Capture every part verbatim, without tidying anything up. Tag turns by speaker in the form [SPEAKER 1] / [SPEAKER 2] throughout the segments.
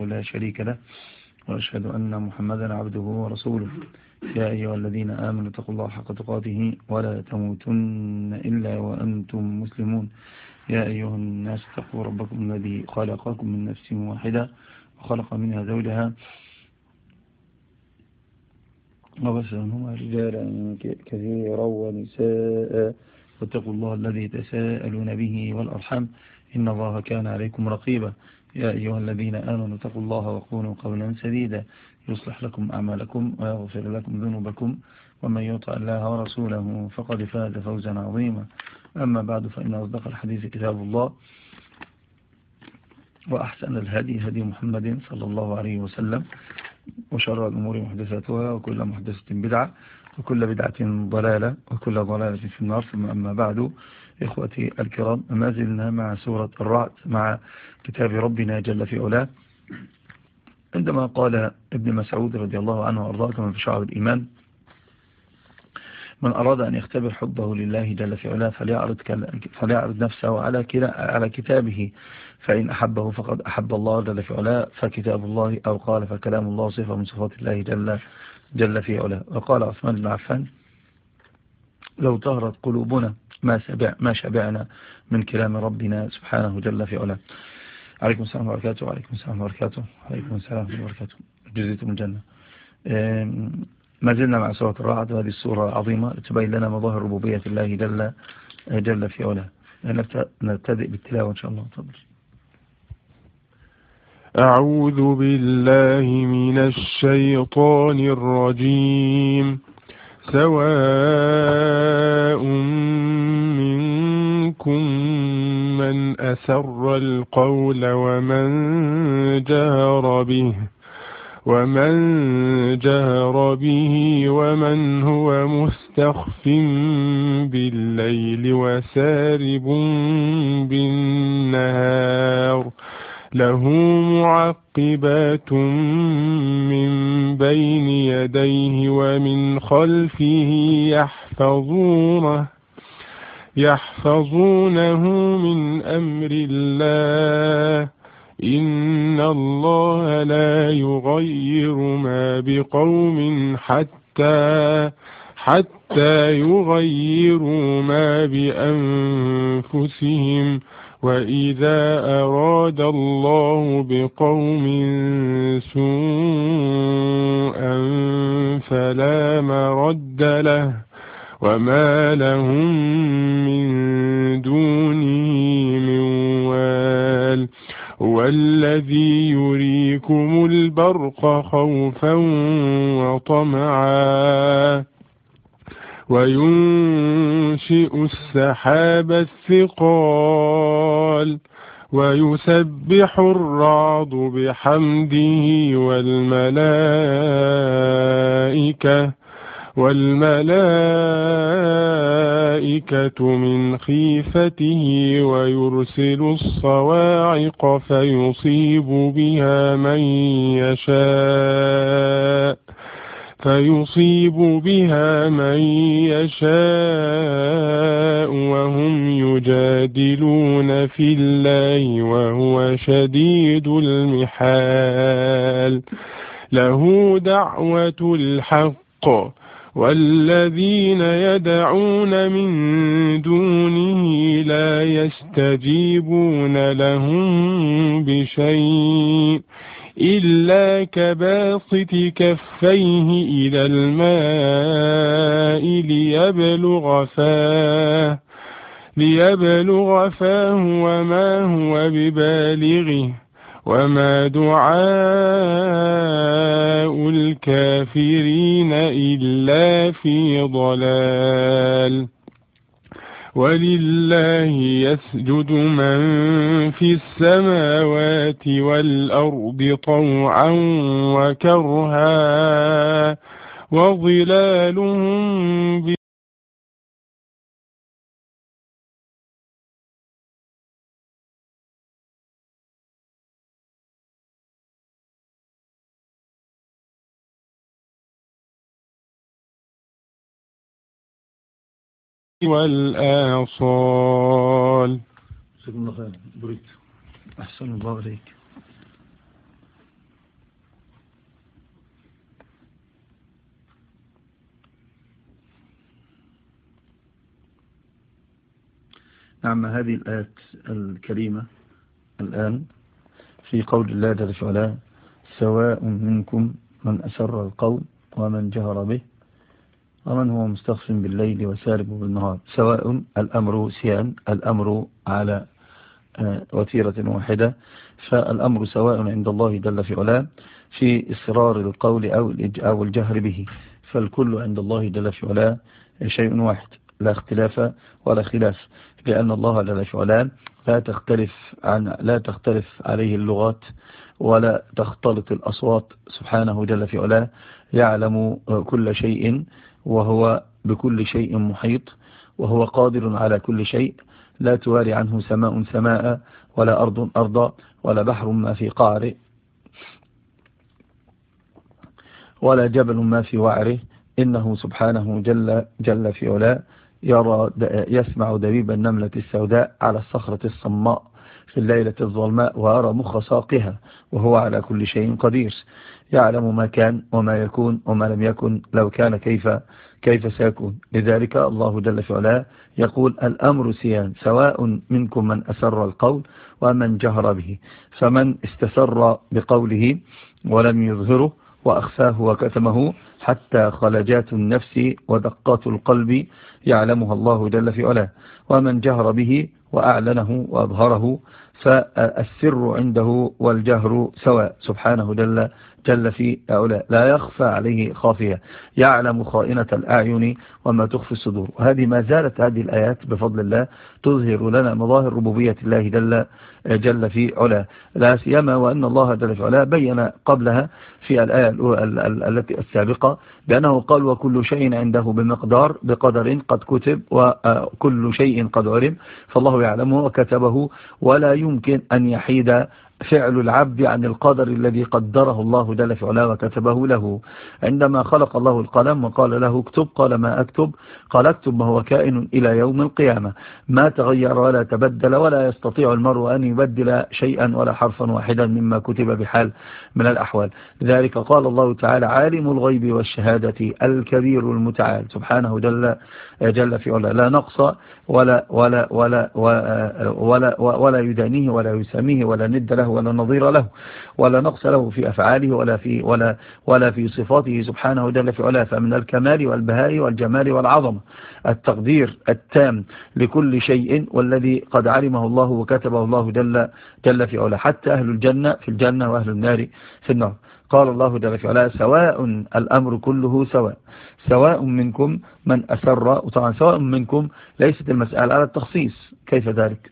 [SPEAKER 1] لا شريك له، وأشهد أن محمدا عبده ورسوله. يا أيها الذين آمنوا اتقوا الله حق تقاته ولا تموتن إلا وأنتم مسلمون. يا أيها الناس اتقوا ربكم الذي خلقكم من نفس واحدة وخلق منها زوجها وبث منهما رجالا كثيرا ونساء، واتقوا الله الذي تساءلون به والأرحام إن الله كان عليكم رقيبا. يا أيها الذين آمنوا اتقوا الله وقولوا قولا سديدا يصلح لكم أعمالكم ويغفر لكم ذنوبكم، ومن يطع الله ورسوله فقد فاز فوزا عظيما. أما بعد، فإن أصدق الحديث كتاب الله، وأحسن الهدي هدي محمد صلى الله عليه وسلم، وشر الأمور محدثاتها، وكل محدثة بدعة، وكل بدعة ضلالة، وكل ضلالة في النار. ثم أما بعد، إخوتي الكرام، ما زلنا مع سورة الرعد، مع كتاب ربنا جل في علاه، عندما قال ابن مسعود رضي الله عنه وأرضاه كما في شعب الإيمان: من أراد أن يختبر حبه لله جل في علاه فليعرض, فليعرض نفسه على على كتابه، فإن أحبه فقد أحب الله جل في علاه، فكتاب الله، أو قال فكلام الله صفة من صفات الله جل, جل في علاه. وقال عثمان بن عفان: لو طهرت قلوبنا ما, سبع ما شبعنا من كلام ربنا سبحانه جل في علاه. عليكم السلام وبركاته. وعليكم السلام وبركاته. وعليكم السلام وبركاته. جزيتم الجنة. ما زلنا مع سورة الرعد، وهذه السورة العظيمة تبين لنا مظاهر ربوبية الله جل, جل في علاه. نبتدئ بالتلاوة إن شاء الله. تفضل.
[SPEAKER 2] أعوذ بالله من الشيطان الرجيم. سواء منكم من أسر القول ومن جهر به ومن جهر به ومن هو مستخف بالليل وسارب بالنهار، له معقبات من بين يديه ومن خلفه يحفظونه يحفظونه من أمر الله، إن الله لا يغير ما بقوم حتى حتى يغيروا ما بأنفسهم، وإذا أراد الله بقوم سوءا فلا مرد له، وما لهم من دونه من وال. هو الذي يريكم البرق خوفا وطمعا، وينشئ السحاب الثقال، ويسبح الرعد بحمده والملائكة والملائكة من خيفته، ويرسل الصواعق فيصيب بها من يشاء فيصيب بها من يشاء وهم يجادلون في الله وهو شديد المحال. له دعوة الحق، والذين يدعون من دونه لا يستجيبون لهم بشيء إلا كباسط كفيه إلى الماء ليبلغ فاه ليبلغ فاه وما هو ببالغه، وما دعاء الكافرين إلا في ضلال. ولله يسجد من في السماوات والأرض طوعا وكرها، وظلالهم ب والآصال.
[SPEAKER 1] جزاكم الله خير. بريد. أحسن الله إليك. نعم، هذه الآيات الكريمة الآن في قول الله جل في علاه: سواء منكم من أسر القول ومن جهر به ومن هو مستخف بالليل وسارب بالنهار. سواء الأمر سيان، الأمر على وتيرة واحدة، فالأمر سواء عند الله جل في علاه في إصرار القول أو الجهر به، فالكل عند الله جل في علاه شيء واحد، لا اختلاف ولا خلاف، لأن الله جل في علاه لا تختلف عن لا تختلف عليه اللغات ولا تختلط الأصوات سبحانه جل في علاه، يعلم كل شيء وهو بكل شيء محيط، وهو قادر على كل شيء، لا تواري عنه سماء سماء ولا أرض أرضا ولا بحر ما في قعره ولا جبل ما في وعره. إنه سبحانه جل, جل في علاه يرى يسمع دبيب النملة السوداء على الصخرة الصماء في الليلة الظلماء، ويرى مخ ساقها، وهو على كل شيء قدير، يعلم ما كان وما يكون وما لم يكن، لو كان كيف كيف سيكون. لذلك الله جل في علاه يقول: الأمر سيان، سواء منكم من أسر القول ومن جهر به. فمن استسر بقوله ولم يظهره وأخفاه وكتمه حتى خلجات النفس ودقات القلب يعلمها الله جل في علاه، ومن جهر به وأعلنه وأظهره، فالسر عنده والجهر سواء سبحانه جل جل في علاه، لا يخفى عليه خافية، يعلم خائنة الأعين وما تخفي الصدور. وهذه ما زالت هذه الآيات بفضل الله تظهر لنا مظاهر ربوبية الله جل جل في علاه، لا سيما وأن الله جل في علاه بين قبلها في الآية التي السابقة بأنه قال: وكل شيء عنده بمقدار، بقدر قد كتب، وكل شيء قد علم، فالله يعلمه وكتبه، ولا يمكن أن يحيد فعل العبد عن القدر الذي قدره الله جل في علاه وكتبه له. عندما خلق الله القلم وقال له اكتب، قال: ما أكتب؟ قال: اكتب ما هو كائن إلى يوم القيامة، ما تغير ولا تبدل، ولا يستطيع المرء أن يبدل شيئا ولا حرفا واحدا مما كتب بحال من الأحوال. لذلك قال الله تعالى: عالم الغيب والشهادة الكبير المتعال سبحانه جل جل في علاه، لا نقص ولا ولا ولا ولا ولا, ولا يدانيه ولا يساميه ولا ند له ولا نظير له، ولا نقص له في أفعاله ولا في ولا ولا في صفاته سبحانه جل في علاه. فمن الكمال والبهاء والجمال والعظمة التقدير التام لكل شيء، والذي قد علمه الله وكتبه الله جل جل في علاه، حتى أهل الجنة في الجنة وأهل النار في النار. قال الله جل في علاه: سواء الأمر كله سواء، سواء منكم من أسر. وطبعا سواء منكم ليست المسألة على التخصيص، كيف ذلك؟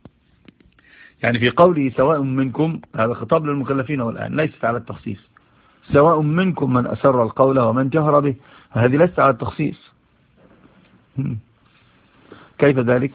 [SPEAKER 1] يعني في قوله سواء منكم هذا خطاب للمكلفين، والآن ليست على التخصيص. سواء منكم من أسر القول ومن جهر به، هذه ليست على التخصيص، كيف ذلك؟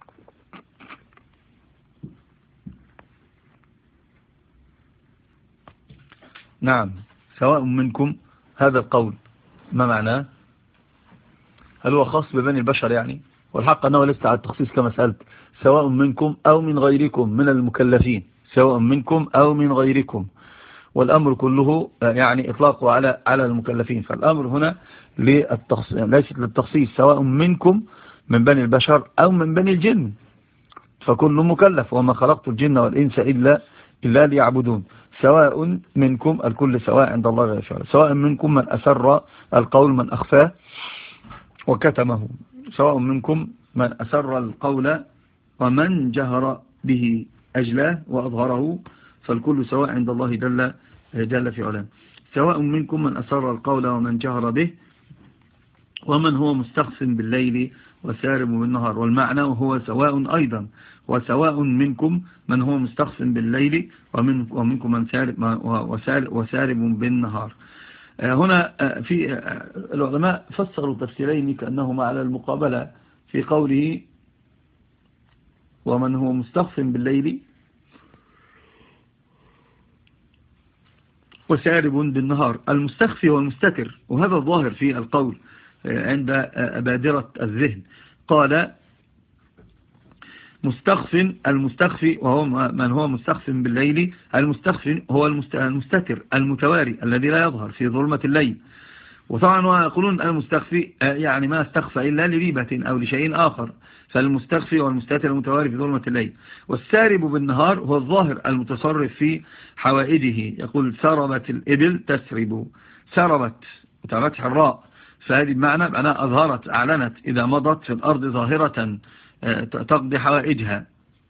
[SPEAKER 1] نعم، سواء منكم هذا القول ما معناه؟ هل هو خاص ببني البشر يعني؟ والحق أنه ليس على التخصيص كما سألت، سواء منكم أو من غيركم من المكلفين، سواء منكم أو من غيركم، والأمر كله يعني إطلاقه على على المكلفين. فالأمر هنا للتخصيص ليس للتخصيص، سواء منكم من بني البشر أو من بني الجن، فكل مكلف، وما خلقت الجن والإنس إلا إلا ليعبدون. سواء منكم، الكل سواء عند الله جل وعلا، سواء منكم من أسر القول من أخفاه وكتمه، سواء منكم من أسر القول ومن جهر به أجلاه وأظهره، فالكل سواء عند الله جل جل في علاه. سواء منكم من أسر القول ومن جهر به ومن هو مستخف بالليل وسارب بالنهار. والمعنى هو سواء أيضا، وسواء منكم من هو مستخف بالليل ومن ومنكم من سارب وسارب بالنهار. هنا في العلماء فسروا تفسيرين كأنهما على المقابلة في قوله ومن هو مستخف بالليل وسارب بالنهار. المستخفي والمستتر، وهذا الظاهر في القول عند بادرة الذهن. قال مستخف، المستخفي وهو من هو مستخف بالليل، المستخفي هو المستتر المتواري الذي لا يظهر في ظلمة الليل، وطبعا ويقولون المستخفي يعني ما استخفى إلا لريبة أو لشيء آخر، فالمستخفي والمستتر المتواري في ظلمة الليل. والسارب بالنهار هو الظاهر المتصرف في حوائجه. يقول سربت الإبل تسرب، سربت وتفتح الراء، فهذه بمعنى أنها أظهرت أعلنت إذا مضت في الأرض ظاهرة تقضي حوائجها.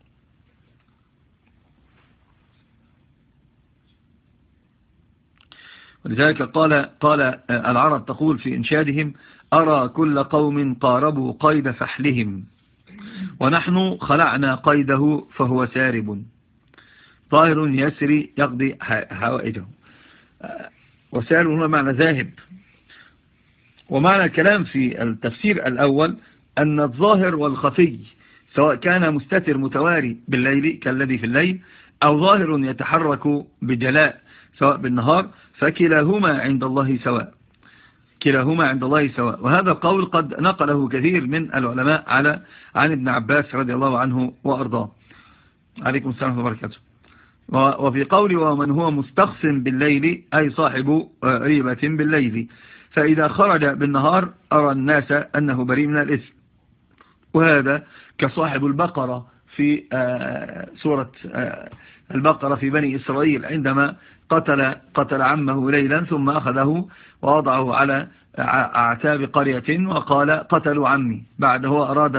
[SPEAKER 1] ولذلك قال قال العرب تقول في إنشادهم: أرى كل قوم قاربوا قيد فحلهم، ونحن خلعنا قيده فهو سارب، ظاهر يسري يقضي حوائجه. وسارب هو معنى ذاهب. ومعنى الكلام في التفسير الأول أن الظاهر والخفي سواء كان مستتر متواري بالليل كالذي في الليل، أو ظاهر يتحرك بجلاء سواء بالنهار، فكلاهما عند الله سواء، كلاهما عند الله سواء. وهذا القول قد نقله كثير من العلماء على عن ابن عباس رضي الله عنه وأرضاه. عليكم السلام وبركاته. وفي قول ومن هو مستخف بالليل أي صاحب ريبة بالليل، فإذا خرج بالنهار أرى الناس أنه بريء من الإثم. وهذا كصاحب البقرة في سورة البقرة في بني إسرائيل عندما قتل قتل عمه ليلا ثم أخذه ووضعه على أعتاب قرية وقال قتلوا عمي، بعد هو أراد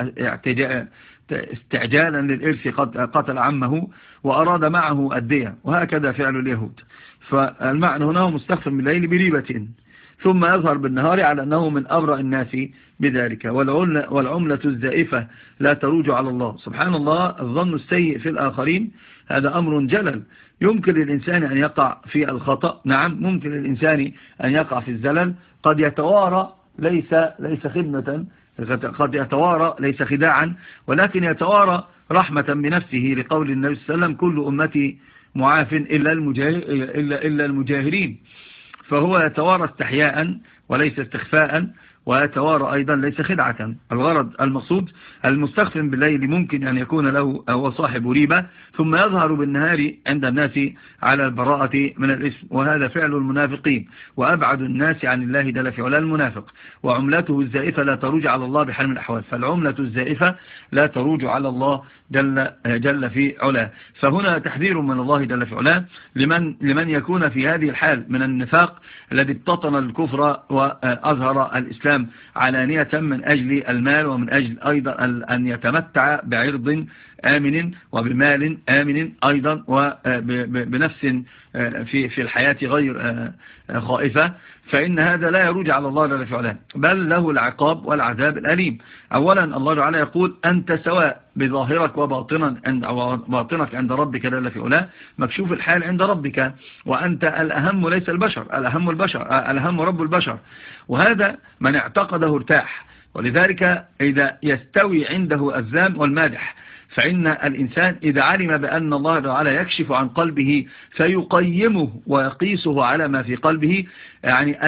[SPEAKER 1] استعجالا للإرث قتل عمه وأراد معه الدية، وهكذا فعل اليهود. فالمعنى هنا هو مستخف بالليل بريبة ثم يظهر بالنهار على أنه من أبرأ الناس بذلك. والعملة الزائفة لا تروج على الله. سبحان الله، الظن السيء في الآخرين هذا أمر جلل. يمكن للإنسان أن يقع في الخطأ، نعم ممكن للإنسان أن يقع في الزلل، قد يتوارى ليس ليس خدمة، قد يتوارى ليس خداعا، ولكن يتوارى رحمة بنفسه، لقول النبي صلى الله عليه وسلم: كل أمتي معاف إلا المجاهر إلا إلا المجاهرين. فهو يتوارى استحياء وليس استخفاء، ويتوارى أيضا ليس خدعة. الغرض المقصود المستخف بالليل ممكن أن يكون له هو صاحب ريبة ثم يظهر بالنهار عند الناس على البراءة من الإثم، وهذا فعل المنافقين، وأبعد الناس عن الله جل في علاه المنافق. وعملته الزائفة لا تروج على الله بحال من الأحوال، فالعملة الزائفة لا تروج على الله جل, جل في علاه. فهنا تحذير من الله جل في علاه لمن, لمن يكون في هذه الحال من النفاق الذي ابتطن الكفر وأظهر الإسلام علانية من أجل المال، ومن أجل أيضا أن يتمتع بعرض آمن وبمال آمن أيضا وبنفس في في الحياة غير خائفة. فإن هذا لا يروج على الله جل في علاه، بل له العقاب والعذاب الأليم. أولا الله تعالى يقول: أنت سواء بظاهرك وباطنا عند باطنك عند ربك جل في علاه، مكشوف الحال عند ربك، وأنت الأهم ليس البشر، الأهم البشر الأهم رب البشر. وهذا من اعتقده ارتاح. ولذلك إذا يستوي عنده الذام والمادح، فإن الإنسان إذا علم بأن الله تعالى يكشف عن قلبه فيقيمه ويقيسه على ما في قلبه، يعني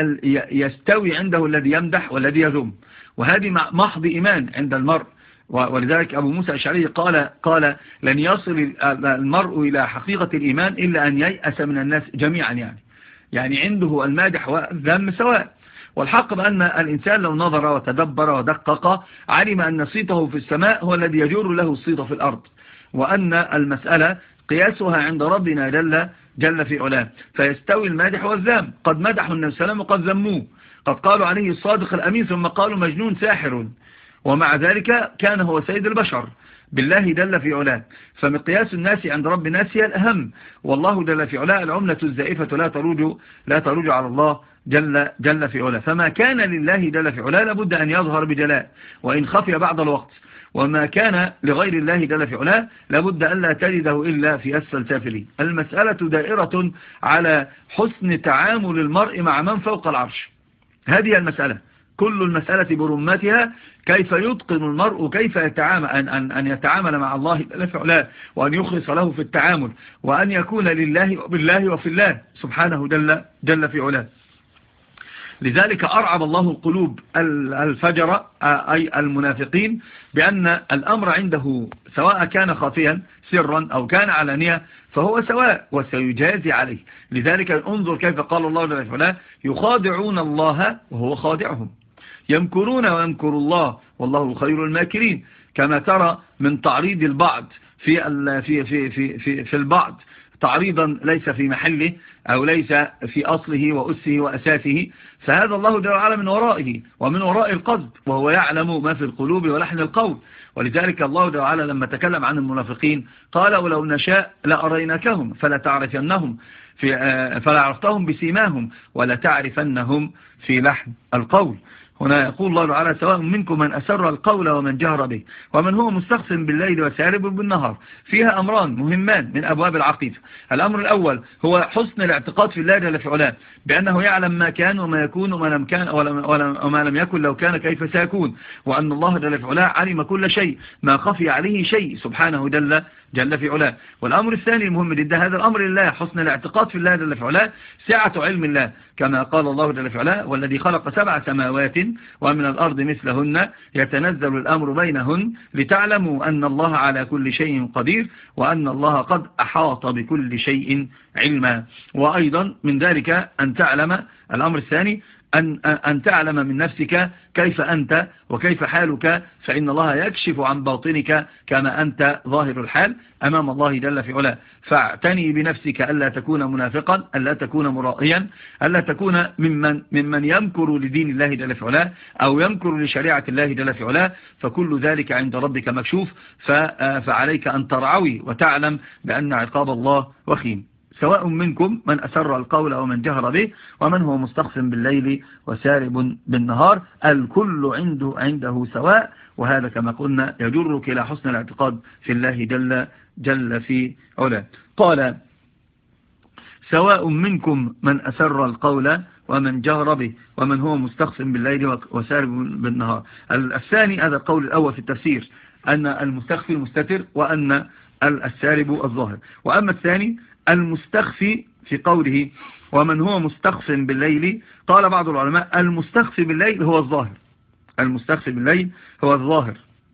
[SPEAKER 1] يستوي عنده الذي يمدح والذي يذم، وهذه محض إيمان عند المرء. ولذلك أبو موسى الأشعري قال قال لن يصل المرء إلى حقيقة الإيمان إلا أن ييأس من الناس جميعا، يعني يعني عنده المادح والذم سواء. والحق بأن الإنسان لو نظر وتدبر ودقق علم أن صيته في السماء هو الذي يجر له الصيت في الأرض، وأن المسألة قياسها عند ربنا جل, جل في علاه. فيستوي المادح والذام، قد مدحوا النبي صلى الله عليه وسلم وقد ذموه، قد قالوا عليه الصادق الأمين ثم قالوا مجنون ساحر، ومع ذلك كان هو سيد البشر بالله جل في علاه. فمقياس الناس عند رب الناس هي الأهم، والله جل في علاه العملة الزائفة لا تروج لا تروج على الله جل, جل في علاه. فما كان لله جل في علاه لابد أن يظهر بجلاء وإن خفي بعض الوقت، وما كان لغير الله جل في علاه لابد أن لا تجده إلا في أسفل سافلين. المسألة دائرة على حسن تعامل المرء مع من فوق العرش، هذه المسألة، كل المسألة برمتها كيف يتقن المرء كيف يتعامل أن, أن, أن يتعامل مع الله جل في علاه، وأن يخلص له في التعامل، وأن يكون لله وبالله وفي الله سبحانه جل, جل في علاه. لذلك أرعب الله القلوب الفجر أي المنافقين بأن الأمر عنده سواء كان خافيا سرا أو كان علانية فهو سواء وسيجازي عليه. لذلك انظر كيف قال الله جل وعلا: يخادعون الله وهو خادعهم، يمكرون ويمكر الله والله خير الماكرين. كما ترى من تعريض البعض في في في في في, في البعض تعريضا ليس في محله أو ليس في أصله وأسه وأساسه، فهذا الله جل وعلا من ورائه ومن وراء القصد، وهو يعلم ما في القلوب ولحن القول. ولذلك الله جل وعلا لما تكلم عن المنافقين قال: ولو نشاء لأريناكهم فلا تعرفنهم في فلا عرفتهم بسيماهم ولا تعرفنهم في لحن القول. هنا يقول الله تعالى: سواء منكم من أسر القول ومن جهر به ومن هو مستخف بالليل وسارب بالنهار. فيها أمران مهمان من أبواب العقيدة. الأمر الأول هو حسن الاعتقاد في الله جل في علاه بأنه يعلم ما كان وما يكون وما لم كان وما لم يكن لو كان كيف سيكون، وأن الله جل في علاه علم كل شيء ما خفي عليه شيء سبحانه جل جل في علاه. والأمر الثاني المهم جدا هذا الأمر لله، حسن الاعتقاد في الله جل في علاه، سعة علم الله، كما قال الله جل في علاه: والذي خلق سبع سماوات ومن الأرض مثلهن يتنزل الأمر بينهن لتعلموا أن الله على كل شيء قدير وأن الله قد أحاط بكل شيء علما. وأيضا من ذلك أن تعلم الأمر الثاني أن, أن تعلم من نفسك كيف أنت وكيف حالك، فإن الله يكشف عن باطنك كما أنت ظاهر الحال أمام الله جل في علاه. فاعتني بنفسك ألا تكون منافقا، ألا تكون مرائيا، ألا تكون ممن, ممن يمكر لدين الله جل في علاه أو يمكر لشريعة الله جل في علاه، فكل ذلك عند ربك مكشوف. فعليك أن ترعوي وتعلم بأن عقاب الله وخيم. سواء منكم من أسر القول ومن جهر به ومن هو مستخف بالليل وسارب بالنهار، الكل عنده عنده سواء. وهذا كما قلنا يجرك إلى حسن الاعتقاد في الله جل جل في علاه. قال: سواء منكم من أسر القول ومن جهر به ومن هو مستخف بالليل وسارب بالنهار. الثاني هذا القول الأول في التفسير، أن المستخفي المستتر وأن السارب الظاهر. وأما الثاني المستخفي في قوله ومن هو مستخف بالليل، قال بعض العلماء: المستخف بالليل هو الظاهر، المستخف بالليل هو الظاهر،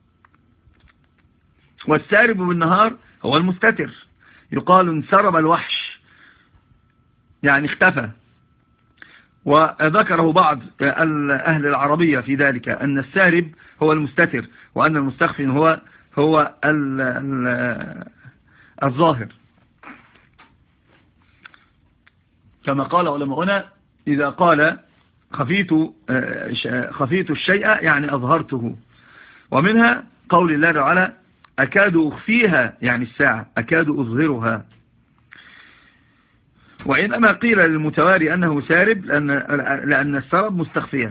[SPEAKER 1] والسارب بالنهار هو المستتر. يقال انسرب الوحش يعني اختفى. وذكره بعض أهل العربية في ذلك أن السارب هو المستتر وأن المستخف هو هو الظاهر، كما قال علماؤنا: إذا قال خفيت خفيت الشيء يعني أظهرته. ومنها قول الله تعالى: أكاد أخفيها يعني الساعة، أكاد أظهرها. وإنما قيل للمتواري أنه سارب لأن, لأن السرب مستخفيا.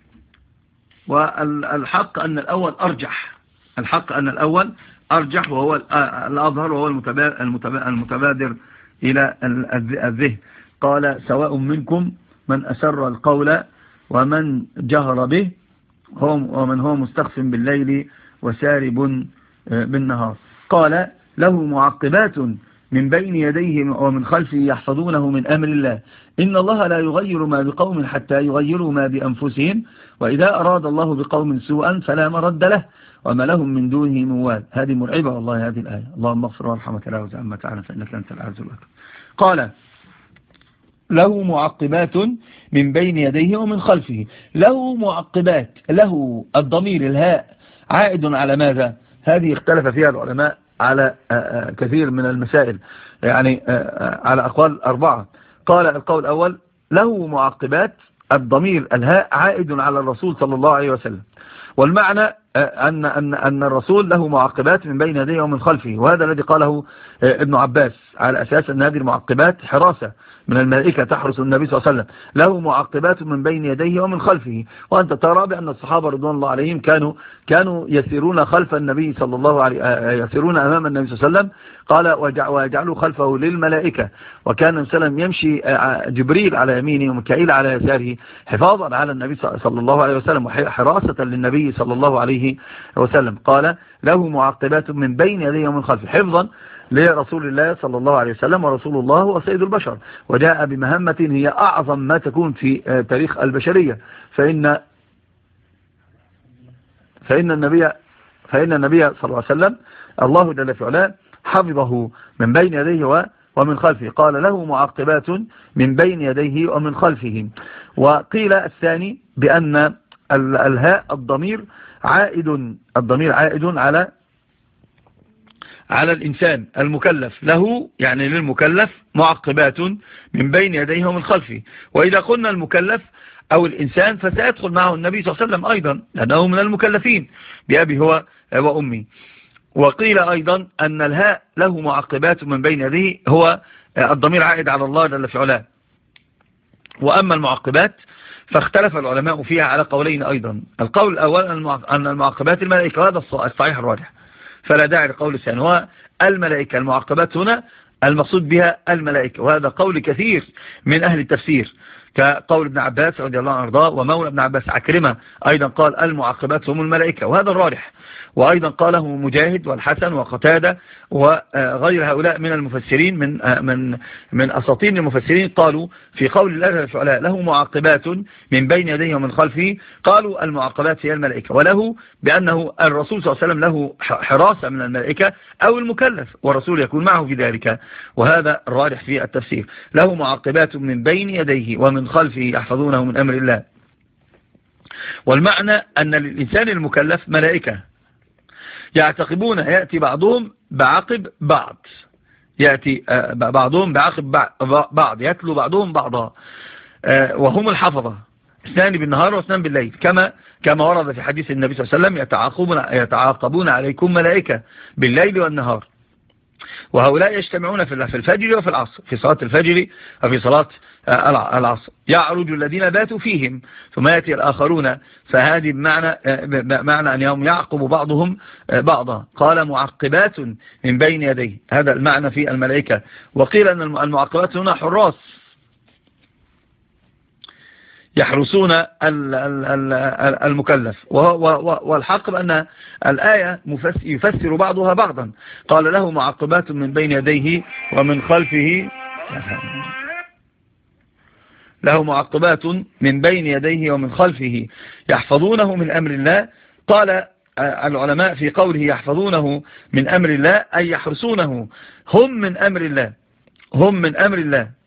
[SPEAKER 1] والحق أن الأول أرجح، الحق أن الأول أرجح وهو الأظهر وهو المتبادر إلى الذهن. قال: سواء منكم من أسر القول ومن جهر به ومن هو مستخف بالليل وسارب بالنهار. قال: له معقبات من بين يديه ومن خلفه يحفظونه من أمر الله، إن الله لا يغير ما بقوم حتى يغيروا ما بأنفسهم، وإذا أراد الله بقوم سوءا فلا مرد له وما لهم من دونه من وال. هذه مرعبة والله هذه الآية. اللهم اغفر وارحمك لا وزعما تعالى فإنك أنت العز الأكبر. قال: له معقبات من بين يديه ومن خلفه. له معقبات، له الضمير الهاء عائد على ماذا؟ هذه اختلف فيها العلماء على كثير من المسائل، يعني على أقوال أربعة. قال القول الأول: له معقبات، الضمير الهاء عائد على الرسول صلى الله عليه وسلم، والمعنى أن, أن, أن الرسول له معقبات من بين يديه ومن خلفه. وهذا الذي قاله ابن عباس على أساس أن هذه المعقبات حراسة من الملائكة تحرس النبي صلى الله عليه وسلم. له معقبات من بين يديه ومن خلفه. وأنت ترى بأن الصحابة رضوان الله عليهم كانوا كانوا يسيرون خلف النبي صلى الله عليه يسيرون أمام النبي صلى الله عليه وسلم. قال: ويجعلوا خلفه للملائكة. وكان النبي صلى الله عليه وسلم يمشي جبريل على يمينه وميكائيل على يساره حفاظا على النبي صلى الله عليه وسلم وحراسة للنبي صلى الله عليه وسلم. قال: له معقبات من بين يديه ومن خلفه، حفظا لرسول الله صلى الله عليه وسلم، ورسول الله وسيد البشر، وجاء بمهمة هي أعظم ما تكون في تاريخ البشرية. فإن فإن النبي فإن النبي صلى الله عليه وسلم الله جل في علاه حفظه من بين يديه ومن خلفه. قال له معقبات من بين يديه ومن خلفه. وقيل الثاني بأن الهاء الضمير عائد الضمير عائد على على الإنسان المكلف، له يعني للمكلف معقبات من بين يديه ومن خلفه. وإذا قلنا المكلف أو الإنسان فسيدخل معه النبي صلى الله عليه وسلم أيضا لأنه من المكلفين بأبي هو وأمي. وقيل أيضا أن الهاء له معقبات من بين يديه هو الضمير عائد على الله جل في علاه. وأما المعقبات فاختلف العلماء فيها على قولين أيضا. القول الأول أن المعقبات الملائكة، وهذا الصحيح الراجح فلا داعي لقول الثاني، هو الملائكة. المعقبات هنا المقصود بها الملائكة، وهذا قول كثير من أهل التفسير كقول ابن عباس رضي الله عنه وارضاه، ومولى ابن عباس عكرمة أيضا قال المعقبات هم الملائكة، وهذا الراجح. وأيضا قاله مجاهد والحسن وقتادة وغير هؤلاء من المفسرين من من من أساطين المفسرين، قالوا في قول الله جل في علاه له معقبات من بين يديه ومن خلفه، قالوا المعقبات هي الملائكة، وله بأنه الرسول صلى الله عليه وسلم له حراسة من الملائكة أو المكلف، والرسول يكون معه في ذلك، وهذا الراجح في التفسير. له معقبات من بين يديه ومن خلفه يحفظونه من أمر الله. والمعنى أن للإنسان المكلف ملائكة يعتقبون، يأتي بعضهم بعقب بعض، يأتي بعضهم بعقب بعض، يتلو بعضهم بعضا، وهم الحفظة، اثنان بالنهار واثنان بالليل، كما كما ورد في حديث النبي صلى الله عليه وسلم يتعاقبون يتعاقبون عليكم ملائكة بالليل والنهار. وهؤلاء يجتمعون في الفجر وفي العصر، في صلاة الفجر وفي صلاة العصر. يعرج الذين باتوا فيهم ثم يأتي الآخرون، فهذه بمعنى, بمعنى أنهم يعقب بعضهم بعضا. قال معقبات من بين يديه، هذا المعنى في الملائكة. وقيل أن المعقبات هنا حراس يحرسون المكلف. والحق بأن الآية يفسر بعضها بعضا. قال له معقبات من بين يديه ومن خلفه، له معقبات من بين يديه ومن خلفه يحفظونه من أمر الله. قال العلماء في قوله يحفظونه من أمر الله أي يحرسونه، هم من أمر الله، هم من أمر الله،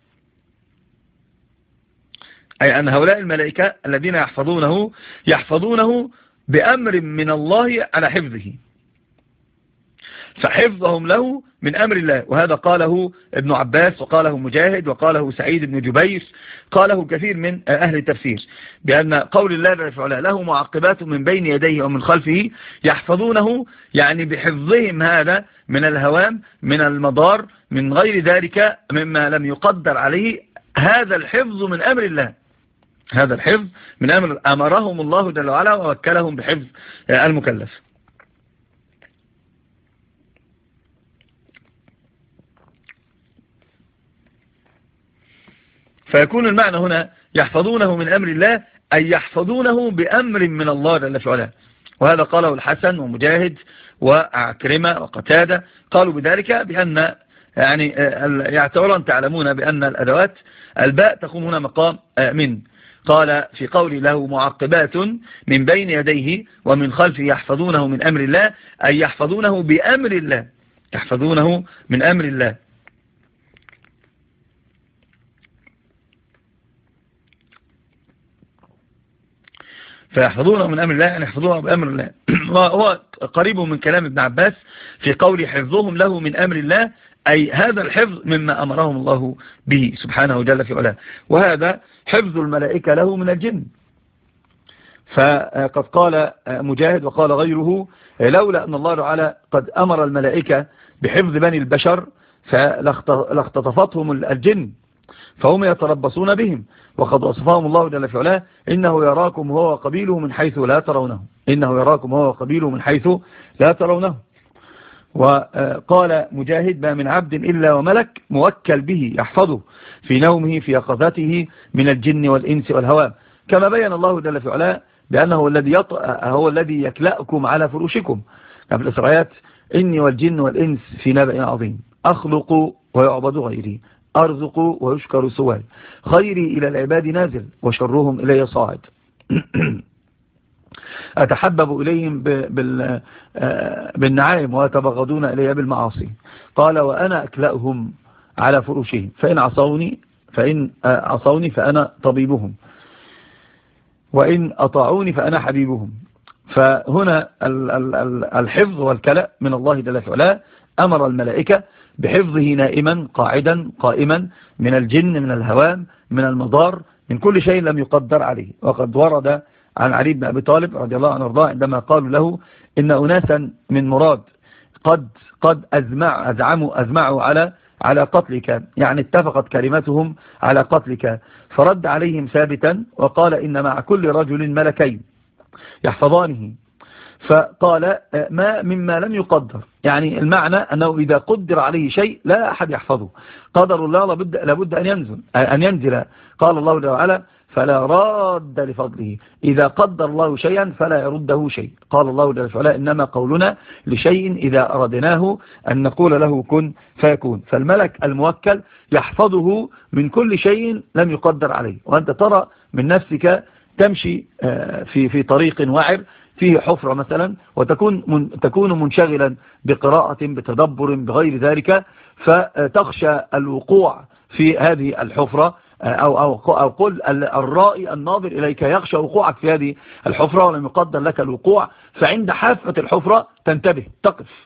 [SPEAKER 1] أي أن هؤلاء الملائكة الذين يحفظونه يحفظونه بأمر من الله على حفظه، فحفظهم له من أمر الله. وهذا قاله ابن عباس وقاله مجاهد وقاله سعيد بن جبير، قاله كثير من أهل التفسير، بأن قول الله جل في علاه له معقبات من بين يديه ومن خلفه يحفظونه، يعني بحفظهم هذا من الهوام من المضار من غير ذلك مما لم يقدر عليه. هذا الحفظ من أمر الله، هذا الحفظ من أمر أمرهم الله جل وعلا ووكلهم بحفظ المكلف. فيكون المعنى هنا يحفظونه من أمر الله أي يحفظونه بأمر من الله جل وعلا. وهذا قاله الحسن ومجاهد وعكرمة وقتادة، قالوا بذلك بأن يعني يعتبرون تعلمون بأن الأدوات الباء تقوم هنا مقام من. قال في قول له معقبات من بين يديه ومن خلفه يحفظونه من أمر الله أي يحفظونه بأمر الله، يحفظونه من أمر الله. فيحفظونه من أمر الله يعني يحفظونه بأمر الله. وهو قريب من كلام ابن عباس في قول حفظهم له من أمر الله أي هذا الحفظ مما أمرهم الله به سبحانه جل في علاه. وهذا حفظ الملائكة له من الجن. فقد قال مجاهد وقال غيره لولا أن الله تعالى قد أمر الملائكة بحفظ بني البشر فلاختطفتهم الجن فهم يتربصون بهم، وقد وصفهم الله جل في علاه إنه يراكم هو وقبيله من حيث لا ترونه، إنه يراكم هو وقبيله من حيث لا ترونه. وقال مجاهد ما من عبد إلا وملك موكل به يحفظه في نومه في يقظته من الجن والإنس والهوام، كما بين الله جل في علاه بأنه هو الذي هو الذي يكلأكم على فراشكم. في الإسرائيات إني والجن والإنس في نبأ عظيم، أخلق ويعبد غيري، أرزق ويشكر سواي، خيري إلى العباد نازل وشرهم إلي صاعد. أتحبب إليهم بالنعائم ويتبغضون إلي بالمعاصي. قال وأنا أكلأهم على فرشهم فإن عصوني فإن عصوني فأنا طبيبهم وإن أطاعوني فأنا حبيبهم. فهنا الحفظ والكلأ من الله جل وعلا. أمر الملائكة بحفظه نائما قاعدا قائما من الجن من الهوام من المضار من كل شيء لم يقدر عليه. وقد ورد عن علي بن أبي طالب رضي الله عنه وارضاه عندما قالوا له إن أناسا من مراد قد قد أزمع أزعموا أزمعوا على على قتلك، يعني اتفقت كلمتهم على قتلك. فرد عليهم ثابتا وقال إن مع كل رجل ملكين يحفظانه. فقال ما مما لم يقدر، يعني المعنى أنه إذا قدر عليه شيء لا أحد يحفظه. قدر الله لابد, لابد أن ينزل أن ينزل. قال الله تعالى فلا راد لفضله، إذا قدر الله شيئا فلا يرده شيء. قال الله جل وعلا إنما قولنا لشيء إذا أردناه أن نقول له كن فيكون. فالملك الموكل يحفظه من كل شيء لم يقدر عليه. وأنت ترى من نفسك تمشي في في طريق وعر فيه حفرة مثلا وتكون من تكون منشغلا بقراءة بتدبر بغير ذلك، فتخشى الوقوع في هذه الحفرة أو, أو, أو قل الرائي الناظر إليك يخشى وقوعك في هذه الحفرة ولم يقدر لك الوقوع، فعند حافة الحفرة تنتبه تقف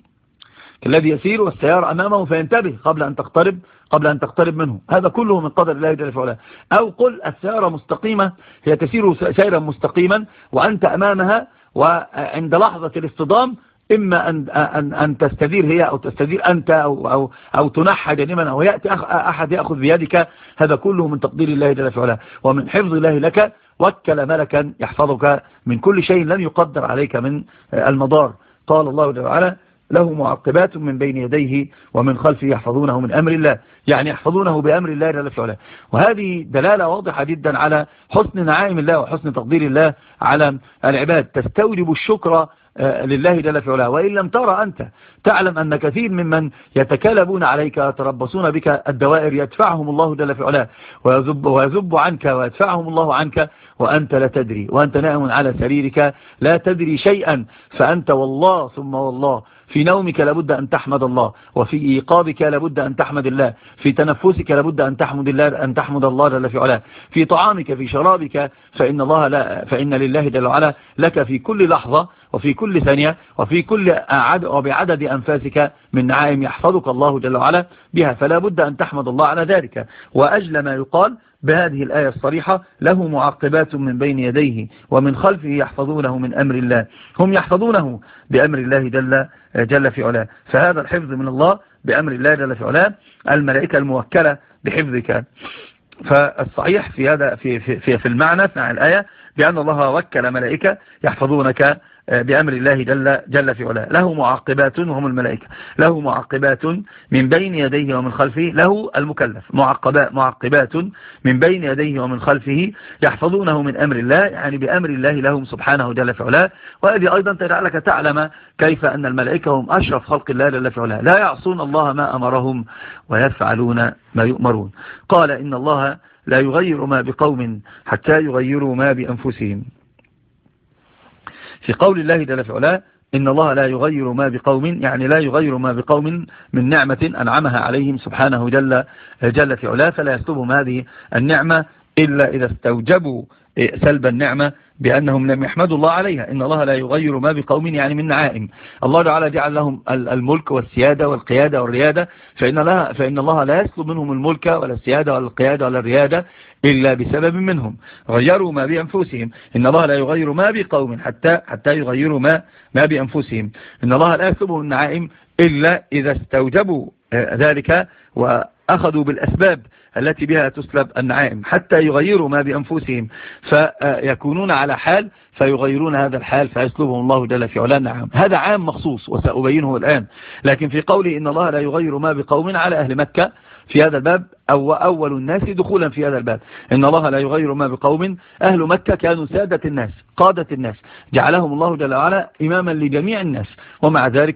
[SPEAKER 1] الذي يسير والسيارة أمامه فينتبه قبل أن تقترب قبل أن تقترب منه. هذا كله من قدر الله جل وعلا. أو قل السيارة مستقيمة هي تسير سيرا مستقيما وأنت أمامها، وعند لحظة الاصطدام إما أن أن أن تستدير هي أو تستدير أنت أو أو أو تنحى جانبا أو يأتي أحد يأخذ بيدك. هذا كله من تقدير الله جل وعلا ومن حفظ الله لك. وكل ملكا يحفظك من كل شيء لم يقدر عليك من المضار. قال الله جل وعلا له معقبات من بين يديه ومن خلفه يحفظونه من أمر الله، يعني يحفظونه بأمر الله جل وعلا. وهذه دلالة واضحة جدا على حسن نعائم الله وحسن تقدير الله على العباد، تستوجب الشكر لله جل وعلا. وإن لم ترى أنت تعلم أن كثير ممن يتكالبون عليك ويتربصون بك الدوائر يدفعهم الله جل وعلا ويذب, ويذب عنك ويدفعهم الله عنك وأنت لا تدري، وأنت نائم على سريرك لا تدري شيئا. فأنت والله ثم والله في نومك لابد أن تحمد الله، وفي إيقاظك لابد أن تحمد الله، في تنفسك لابد أن تحمد الله أن تحمد الله جل وعلا، في طعامك في شرابك فإن الله لا فإن لله جل وعلا لك في كل لحظة وفي كل ثانية وفي كل عدد وبعدد أنفاسك من نعائم يحفظك الله جل وعلا بها. فلا بد أن تحمد الله على ذلك. وأجل ما يقال بهذه الآية الصريحة له معقبات من بين يديه ومن خلفه يحفظونه من أمر الله. هم يحفظونه بأمر الله جل جل في علاه. فهذا الحفظ من الله بأمر الله جل في علاه، الملائكة الموكلة بحفظك. فالصحيح في هذا في في في المعنى في الآية بأن الله وكل ملائكة يحفظونك بأمر الله جل جل في علاه. له معقبات وهم الملائكة، له معقبات من بين يديه ومن خلفه، له المكلف معقبات معقبات من بين يديه ومن خلفه يحفظونه من أمر الله، يعني بأمر الله لهم سبحانه جل في علاه. وهذه أيضا تجعلك تعلم كيف أن الملائكة هم أشرف خلق الله جل في علاه، لا يعصون الله ما أمرهم ويفعلون ما يؤمرون. قال إن الله لا يغير ما بقوم حتى يغيروا ما بأنفسهم. في قول الله جل في علاه إن الله لا يغير ما بقوم، يعني لا يغير ما بقوم من نعمة أنعمها عليهم سبحانه جل جل في علاه، فلا يسلبهم هذه النعمة إلا إذا استوجبوا سلب النعمة بأنهم لم يحمدوا الله عليها. إن الله لا يغير ما بقوم يعني من نعائم. الله تعالى جعل لهم الملك والسيادة والقيادة والريادة، فإن, لها فإن الله لا يسلب منهم الملك ولا السيادة ولا القيادة ولا الريادة إلا بسبب منهم. غيروا ما بأنفسهم. إن الله لا يغير ما بقوم حتى حتى يغيروا ما ما بأنفسهم. إن الله لا يسلبهم النعائم إلا إذا استوجبوا ذلك وأخذوا بالأسباب التي بها تسلب النعائم حتى يغيروا ما بأنفسهم، فيكونون على حال فيغيرون هذا الحال فيسلبهم الله جل في علاه النعم. هذا عام مخصوص وسأبينه الآن. لكن في قوله إن الله لا يغير ما بقوم على أهل مكة في هذا الباب أو أول الناس دخولا في هذا الباب. إن الله لا يغير ما بقوم. أهل مكة كانوا سادة الناس قادة الناس، جعلهم الله جل وعلا إماما لجميع الناس، ومع ذلك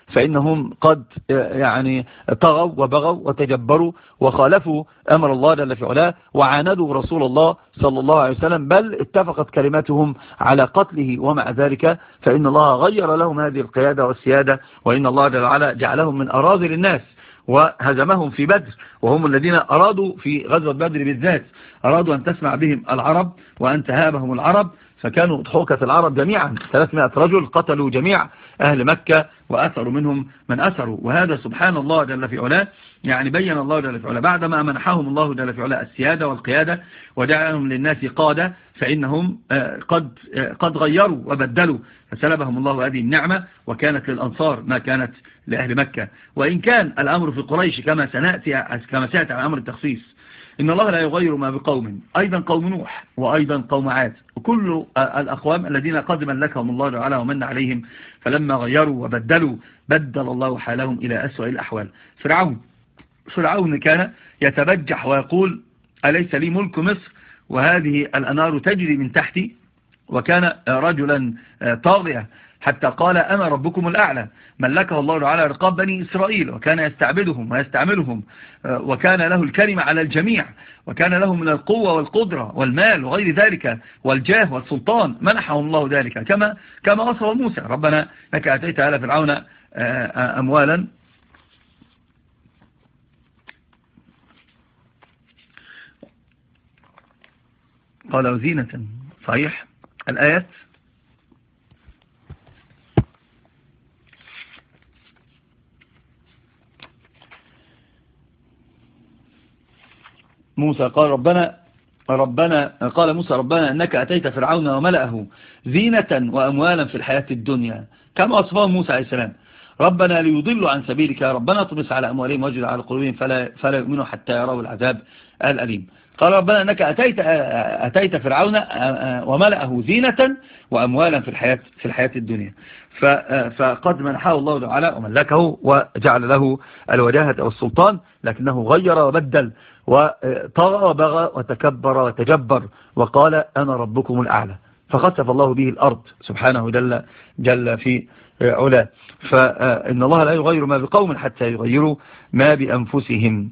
[SPEAKER 1] فإنهم قد يعني طغوا وبغوا وتجبروا وخالفوا أمر الله جل في علاه وعاندوا رسول الله صلى الله عليه وسلم، بل اتفقت كلماتهم على قتله. ومع ذلك فإن الله غير لهم هذه القيادة والسيادة، وإن الله جل وعلا جعلهم من أراذل الناس وهزمهم في بدر، وهم الذين أرادوا في غزوة بدر بالذات أرادوا أن تسمع بهم العرب وأن تهابهم العرب، فكانوا ضحوكة العرب جميعا ثلاثمائة رجل قتلوا جميع أهل مكة وأثروا منهم من أثروا. وهذا سبحان الله جل في علاه يعني بين الله جل في علاه بعدما منحهم الله جل في علاه السيادة والقيادة وجعلهم للناس قادة، فإنهم قد قد غيروا وبدلوا، فسلبهم الله هذه النعمة، وكانت للأنصار ما كانت لأهل مكة. وإن كان الأمر في قريش كما سنأتي كما سيأتي على أمر التخصيص، إن الله لا يغير ما بقوم، أيضا قوم نوح وأيضا قوم عاد وكل الأقوام الذين قد ملكهم الله تعالى ومن عليهم، فلما غيروا وبدلوا بدل الله حالهم إلى أسوأ الأحوال. فرعون فرعون كان يتبجح ويقول أليس لي ملك مصر وهذه الأنهار تجري من تحتي، وكان رجلا طاغيا حتى قال أنا ربكم الأعلى، ملكه الله على رقاب بني إسرائيل وكان يستعبدهم ويستعملهم، وكان له الكلمة على الجميع، وكان له من القوة والقدرة والمال وغير ذلك والجاه والسلطان، منحهم الله ذلك كما كما وصف موسى ربنا لك أتيت آل فرعون أموالا قال وزينة. صحيح الآيات موسى قال ربنا ربنا قال موسى ربنا أنك أتيت فرعون وملأه زينة وأموالا في الحياة الدنيا كما وصفه موسى عليه السلام، ربنا ليضلوا عن سبيلك ربنا طمس على أموالهم واجعل على قلوبهم فلا, فلا يؤمنوا حتى يروا العذاب الأليم. قال ربنا أنك أتيت أتيت فرعون وملأه زينة وأموالا في الحياة في الحياة الدنيا، فقد منحه الله تعالى وملكه وجعل له الوجاهة والسلطان، لكنه غير وبدل وطغى وبغى وتكبر وتجبر وقال أنا ربكم الأعلى، فخسف الله به الأرض سبحانه جل, جل في علاه. فإن الله لا يغير ما بقوم حتى يغيروا ما بأنفسهم.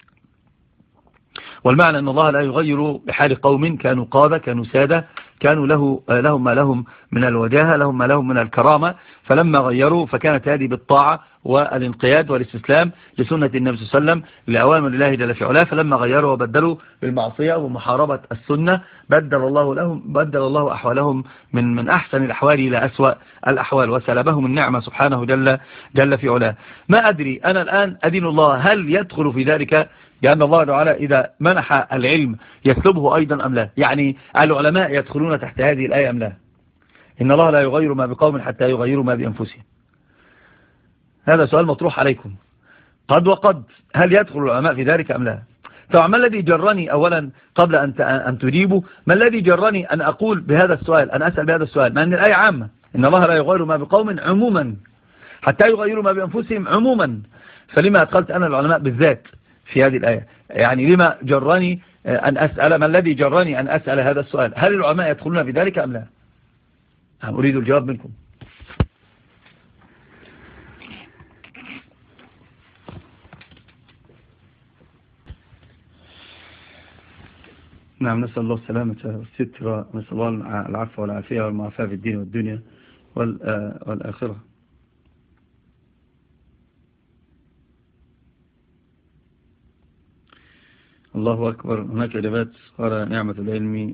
[SPEAKER 1] والمعنى أن الله لا يغير بحال قوم كانوا قادة كانوا سادة كانوا له لهم ما لهم من الوجاهة لهم ما لهم من الكرامة، فلما غيروا فكانت هذه بالطاعة والانقياد والاستسلام لسنة النبي صلى الله عليه وسلم لأوامر الله جل في علاه، فلما غيروا وبدلوا بالمعصية ومحاربة السنة بدل الله لهم بدل الله أحوالهم من من أحسن الأحوال إلى أسوأ الأحوال وسلبهم النعمة سبحانه جل جل في علاه. ما أدري أنا الآن أدين الله هل يدخل في ذلك لأن الله تعالى إذا منح العلم يسلبه أيضا أم لا؟ يعني العلماء يدخلون تحت هذه الآية أم لا؟ إن الله لا يغير ما بقوم حتى يغيروا ما بأنفسهم. هذا سؤال مطروح عليكم قد وقد، هل يدخل العلماء في ذلك أم لا؟ طبعا ما الذي جرني أولا قبل أن أن تجيبوا ما الذي جرني أن أقول بهذا السؤال أن أسأل بهذا السؤال، مع أن الآية عامة إن الله لا يغير ما بقوم عموما حتى يغيروا ما بأنفسهم عموما، فلما أدخلت أنا العلماء بالذات في هذه الآية؟ يعني لما جرني أن أسأل ما الذي جرني أن أسأل هذا السؤال؟ هل العلماء يدخلون في ذلك أم لا؟ أريد الجواب منكم. نعم، نسأل الله السلامة والستر ونسأل الله العفو والعافية والمعافاة في الدين والدنيا والآخرة. الله أكبر. هناك إجابات قال نعمة العلم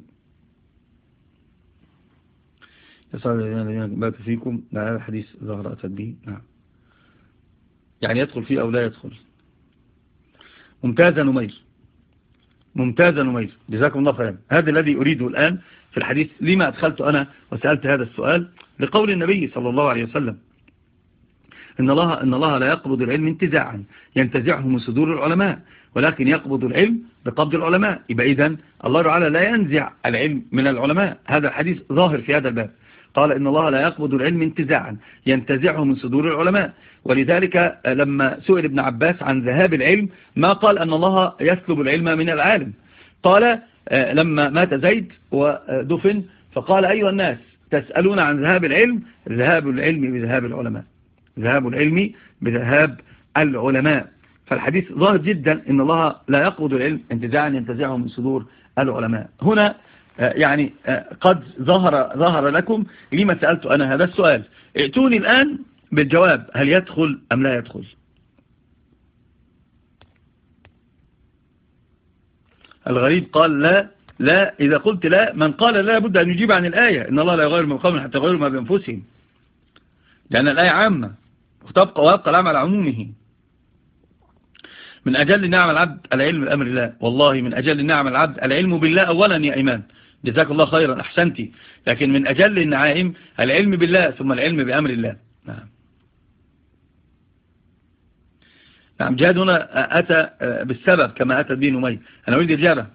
[SPEAKER 1] يسأل الذين بات فيكم لا الحديث ظهر أتت به. نعم، يعني يدخل فيه أو لا يدخل. ممتازة نمير ممتازة نمير جزاكم الله خيرا. هذا الذي أريده الآن في الحديث. لما أدخلت أنا وسألت هذا السؤال؟ لقول النبي صلى الله عليه وسلم إن الله, إن الله لا يقبض العلم انتزاعا ينتزعه من صدور العلماء ولكن يقبض العلم بقبض العلماء. يبقى إذن الله تعالى لا ينزع العلم من العلماء. هذا الحديث ظاهر في هذا الباب. قال إن الله لا يقبض العلم انتزاعا ينتزعه من صدور العلماء. ولذلك لما سئل ابن عباس عن ذهاب العلم ما قال أن الله يسلب العلم من العالم، قال لما مات زيد ودفن فقال أيها الناس تسألون عن ذهاب العلم، ذهاب العلم بذهاب العلماء. ذهاب العلم بذهاب العلماء. فالحديث ظاهر جدا إن الله لا يقبض العلم انتزاعا ينتزعه من صدور العلماء. هنا يعني قد ظهر ظهر لكم لما سألت أنا هذا السؤال. ائتوني الآن بالجواب، هل يدخل أم لا يدخل؟ الغريب قال لا. لا، إذا قلت لا، من قال لا لابد أن يجيب عن الآية، إن الله لا يغير من قوم حتى يغيروا ما بأنفسهم، لأن الآية عامة وتبقى ويبقى العام على عمومه. من أجل نعم العبد العلم بأمر الله، والله من أجل نعم العبد العلم بالله أولا يا إيمان، جزاك الله خيرا أحسنتي. لكن من أجل النعائم العلم بالله ثم العلم بأمر الله. نعم نعم. جهاد هنا أتى بالسبب كما أتى به نمير. أنا أريد إجابة.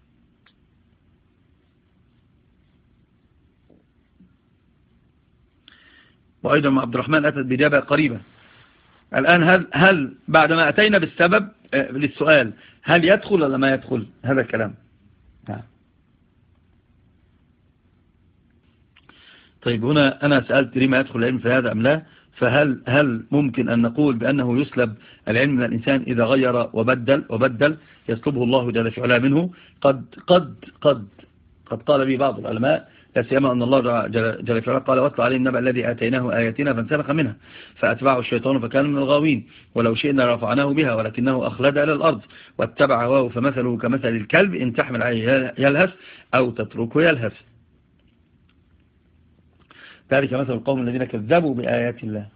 [SPEAKER 1] وأيضا مع عبد الرحمن أتت بإجابة قريبة. الآن هل, هل بعدما أتينا بالسبب للسؤال هل يدخل ولا ما يدخل هذا الكلام؟ نعم. طيب هنا أنا سألت لما يدخل العلم في هذا أم لا، فهل هل ممكن أن نقول بأنه يسلب العلم من الإنسان إذا غير وبدل وبدل يسلبه الله جل في علاه منه؟ قد قد قد قد قال به بعض العلماء، لا سيما أن الله جل في علاه قال واتل عليه النبأ الذي آتيناه آياتنا فانسلخ منها فأتبعه الشيطان فكان من الغاوين ولو شئنا رفعناه بها ولكنه أخلد إلى الأرض واتبع هواه فمثله كمثل الكلب إن تحمل عليه يلهث أو تتركه يلهث. ذلك مثل القوم الذين كذبوا بآيات الله.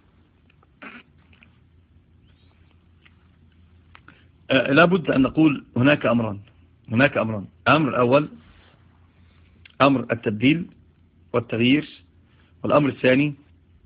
[SPEAKER 1] أه لابد أن نقول هناك أمران هناك أمران أمر الأول أمر التبديل والتغيير، والأمر الثاني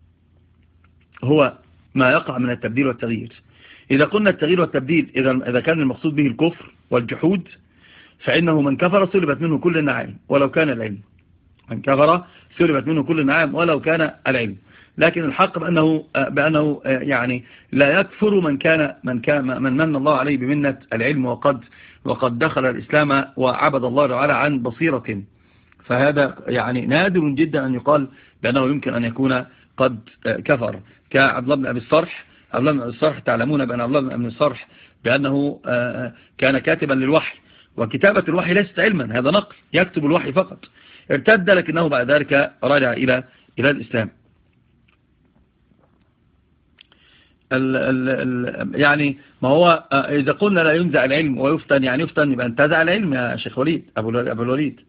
[SPEAKER 1] هو ما يقع من التبديل والتغيير. إذا قلنا التغيير والتبديل إذا كان المقصود به الكفر والجحود فإنه من كفر سلبت منه كل النعائم ولو كان العلم. من كفر سلبت منه كل النعائم ولو كان العلم. لكن الحق بأنه, بأنه يعني لا يكفر من كان من كان من من الله عليه بمنة العلم وقد وقد دخل الإسلام وعبد الله تعالى عن بصيرة. فهذا يعني نادر جدا أن يقال بأنه يمكن أن يكون قد كفر. كعبد الله بن أبي الصرح. عبد الله بن أبي الصرح تعلمون بأن عبد الله بن أبي الصرح بأنه كان كاتبا للوحي، وكتابة الوحي ليست علما، هذا نقل، يكتب الوحي فقط. ارتد لكنه بعد ذلك رجع إلى إلى الإسلام. ال ال ال يعني ما هو إذا قلنا لا ينزع العلم ويفتن يعني يفتن يبقى انتزع العلم يا شيخ وليد أبو الوليد.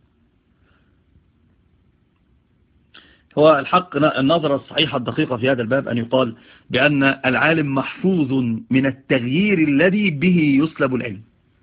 [SPEAKER 1] هو الحق النظرة الصحيحة الدقيقة في هذا الباب أن يقال بأن العالم محفوظ من التغيير الذي به يسلب العلم.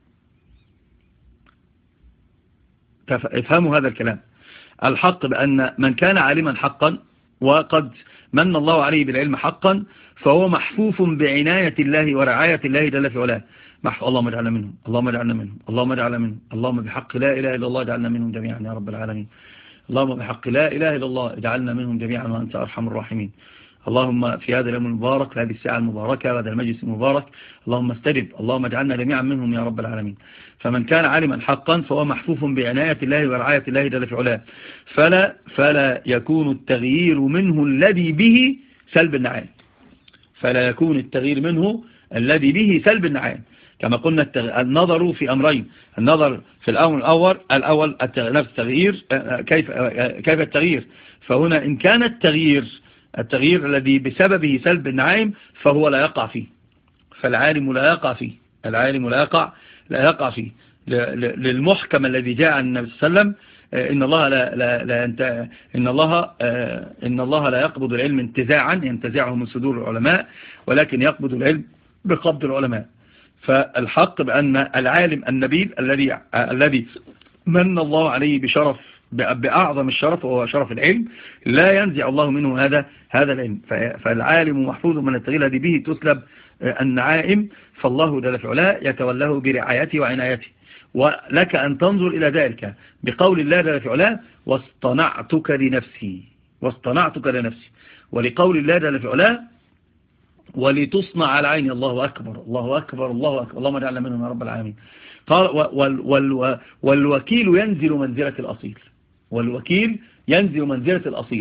[SPEAKER 1] افهموا هذا الكلام. الحق بأن من كان عالما حقا وقد من الله عليه بالعلم حقا فهو محفوف بعناية الله ورعاية الله جل في علاه. اللهم اجعلنا منهم اللهم اجعلنا منهم اللهم اجعلنا منهم اللهم بحق لا إله إلا الله اجعلنا منهم جميعا يا رب العالمين. اللهم بحق لا إله إلا الله اجعلنا منهم جميعا وأنت أرحم الراحمين. اللهم في هذا اليوم المبارك في هذه الساعة المباركة وهذا المجلس المبارك اللهم استجب، اللهم اجعلنا جميعا منهم يا رب العالمين. فمن كان عالما حقا فهو محفوف بعناية الله ورعاية الله جل في علاه، فلا فلا يكون التغيير منه الذي به سلب النعائم، فلا يكون التغيير منه الذي به سلب النعائم. كما قلنا النظر في أمرين، النظر في الأمر الأول الأول نفس التغيير كيف كيف التغيير. فهنا إن كان التغيير التغيير الذي بسببه سلب النعائم فهو لا يقع فيه، فالعالم لا يقع فيه العالم لا يقع لا يقع فيه للمحكم الذي جاء عن النبي صلى الله عليه وسلم إن الله لا لا لا إن الله إن الله لا يقبض العلم انتزاعا ينتزعه من صدور العلماء، ولكن يقبض العلم بقبض العلماء. فالحق بأن العالم النبيل الذي الذي من الله عليه بشرف بأعظم الشرف وهو شرف العلم لا ينزع الله منه هذا هذا العلم. فالعالم محفوظ من التغيير الذي به تسلب النعائم، فالله جل في علاه يتولاه برعايته وعنايته. ولك أن تنظر إلى ذلك بقول الله جل في علاه واصطنعتك لنفسي واصطنعتك لنفسي، ولقول الله جل في علاه ولتصنع على عيني. الله أكبر الله أكبر الله أكبر اللهم اجعلنا منهم يا رب العالمين. قال وال وال والوكيل ينزل منزلة الأصيل والوكيل ينزل منزلة الأصيل.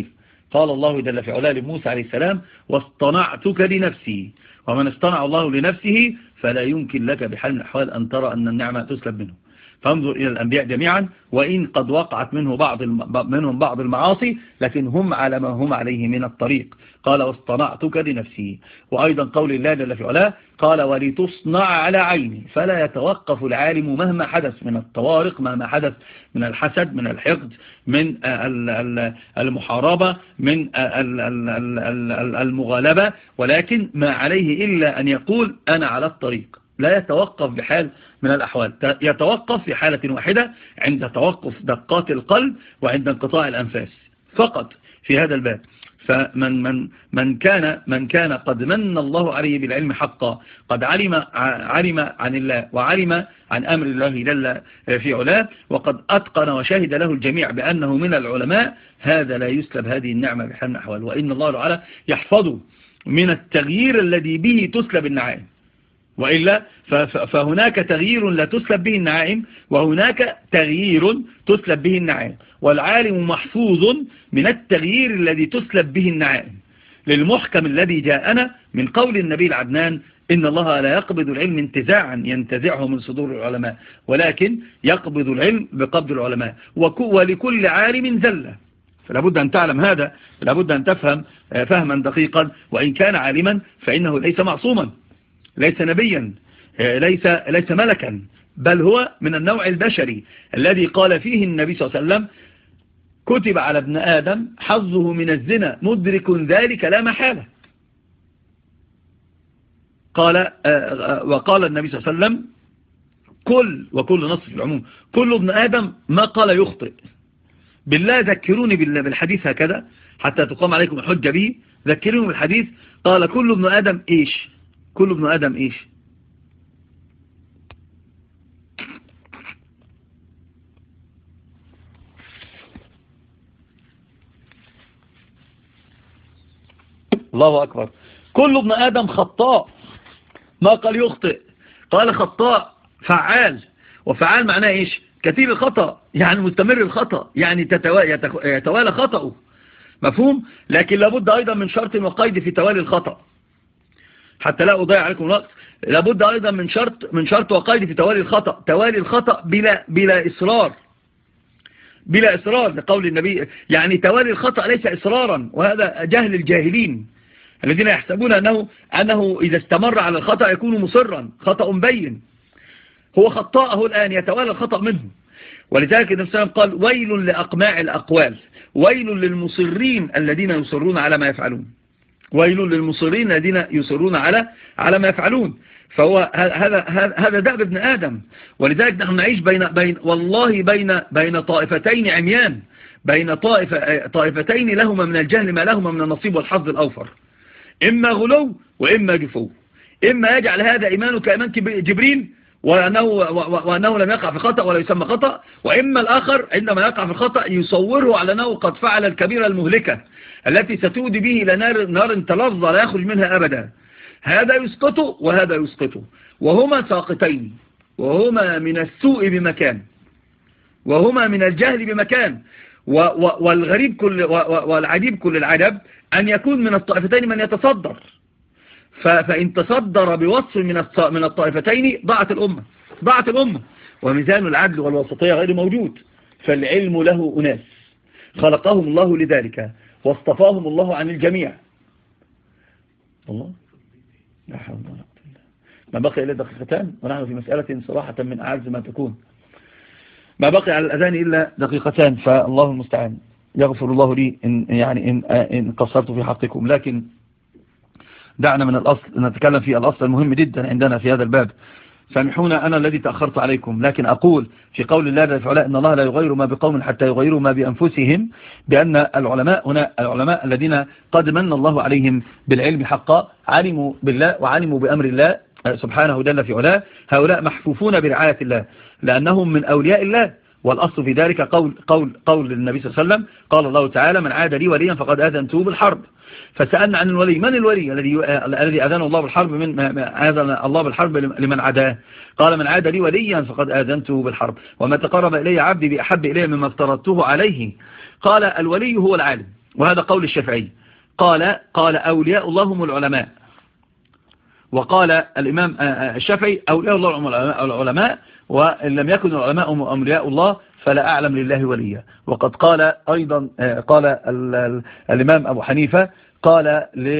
[SPEAKER 1] قال الله جل في علاه لموسى عليه السلام واصطنعتك لنفسي، ومن اصطنع الله لنفسه فلا يمكن لك بحال من الأحوال أن ترى أن النعمة تسلب منه. فانظر إلى الأنبياء جميعا، وإن قد وقعت منه بعض منهم بعض المعاصي لكن هم على ما هم عليه من الطريق. قال واصطنعتك لنفسي. وأيضا قول الله جل في علاه قال ولتصنع على عيني. فلا يتوقف العالم مهما حدث من الطوارق، مهما حدث من الحسد، من الحقد، من المحاربة، من المغالبة، ولكن ما عليه إلا أن يقول أنا على الطريق. لا يتوقف بحال من الأحوال، يتوقف في حالة واحدة عند توقف دقات القلب وعند انقطاع الأنفاس فقط في هذا الباب. فمن من من كان من كان قد من الله عليه بالعلم حقا، قد علم علم عن الله وعلم عن أمر الله جل في علاه، وقد أتقن وشهد له الجميع بأنه من العلماء، هذا لا يسلب هذه النعمة بحال من الأحوال. وإن الله تعالى يحفظه من التغيير الذي به تسلب النعائم، وإلا فهناك تغيير لا تسلب به النعائم، وهناك تغيير تسلب به النعائم، والعالم محفوظ من التغيير الذي تسلب به النعائم، للمحكم الذي جاءنا من قول النبي العدنان إن الله لا يقبض العلم انتزاعا ينتزعه من صدور العلماء، ولكن يقبض العلم بقبض العلماء، ولكل عالم زلة. فلا بد أن تعلم هذا، لا بد أن تفهم فهما دقيقا. وإن كان عالما فإنه ليس معصوما، ليس نبيا، ليس ليس ملكا، بل هو من النوع البشري الذي قال فيه النبي صلى الله عليه وسلم كتب على ابن آدم حظه من الزنا مدرك ذلك لا محالة. قال وقال النبي صلى الله عليه وسلم كل، وكل نص في العموم، كل ابن آدم ما قال يخطئ. بالله ذكروني بالحديث هكذا حتى تقام عليكم الحجة به، ذكروني بالحديث. قال كل ابن آدم إيش؟ كل ابن آدم إيش؟ الله أكبر. كل ابن آدم خطاء، ما قال يخطئ، قال خطاء فعال. وفعال معناه إيش؟ كثير الخطأ، يعني مستمر الخطأ، يعني يتوالى خطأه، مفهوم؟ لكن لابد أيضا من شرط وقيد في توالي الخطأ حتى لا أضيع عليكم الوقت. لابد أيضا من شرط من شرط وقيد في توالي الخطأ، توالي الخطأ بلا بلا إصرار، بلا إصرار لقول النبي. يعني توالي الخطأ ليس إصرارا، وهذا جهل الجاهلين الذين يحسبون أنه أنه إذا استمر على الخطأ يكون مصرا، خطأ بين. هو خطاءه الآن يتوالى الخطأ منه. ولذلك النبي صلى الله عليه وسلم قال ويل لأقماع الأقوال، ويل للمصرين الذين يصرون على ما يفعلون، ويل للمصرين الذين يصرون على على ما يفعلون. فهو هذا هذا دأب ابن آدم. ولذلك نحن نعيش بين بين والله بين بين طائفتين عميان، بين طائفة طائفتين لهما من الجهل ما لهما من النصيب والحظ الأوفر، إما غلو وإما جفو. إما يجعل هذا إيمانه كإيمان جبريل وأنه, وأنه لم يقع في خطأ ولا يسمى خطأ، وإما الآخر عندما يقع في الخطأ يصوره على أنه قد فعل الكبيرة المهلكة التي ستودي به إلى نار, نار تلظى لا يخرج منها أبدا. هذا يسقطه وهذا يسقطه، وهما ساقطين، وهما من السوء بمكان، وهما من الجهل بمكان. والغريب كل والعجيب كل العجب أن يكون من الطائفتين من يتصدر، فإن تصدر بوصف من الطائفتين ضاعت الأمة، ضاعت الأمة. وميزان العدل والوسطية غير موجود. فالعلم له أناس خلقهم الله لذلك واصطفاهم الله عن الجميع. الله لا حول ولا قوة إلا بالله. ما بقي إلا دقيقتان ونحن في مسألة صراحة من أعز ما تكون. ما بقي على الأذان إلا دقيقتان، فالله المستعان. يغفر الله لي إن يعني إن إن قصرت في حقكم، لكن دعنا من الأصل نتكلم في الأصل المهم جدا عندنا في هذا الباب. سامحونا أنا الذي تأخرت عليكم، لكن أقول في قول الله جل وعلا إن الله لا يغير ما بقوم حتى يغيروا ما بأنفسهم، بأن العلماء هنا العلماء الذين قد من الله عليهم بالعلم حقا، علموا بالله وعلموا بأمر الله سبحانه جل في علاه، هؤلاء محفوفون برعاية الله لأنهم من أولياء الله. والأصل في ذلك قول قول قول النبي صلى الله عليه وسلم قال الله تعالى من عاد لي وليا فقد آذنته بالحرب. فسألنا عن الولي، من الولي الذي الذي أذن الله بالحرب؟ من أذن الله بالحرب لمن عداه؟ قال من عاد لي وليا فقد آذنته بالحرب، وما تقرب إلي عبدي بأحب إلي مما افترضته عليه. قال الولي هو العالم، وهذا قول الشافعي. قال قال أولياء الله هم العلماء، وقال الإمام الشافعي أولياء الله هم العلماء، وإن لم يكن العلماء هم أولياء الله فلا أعلم لله وليا. وقد قال أيضا قال الإمام أبو حنيفة قال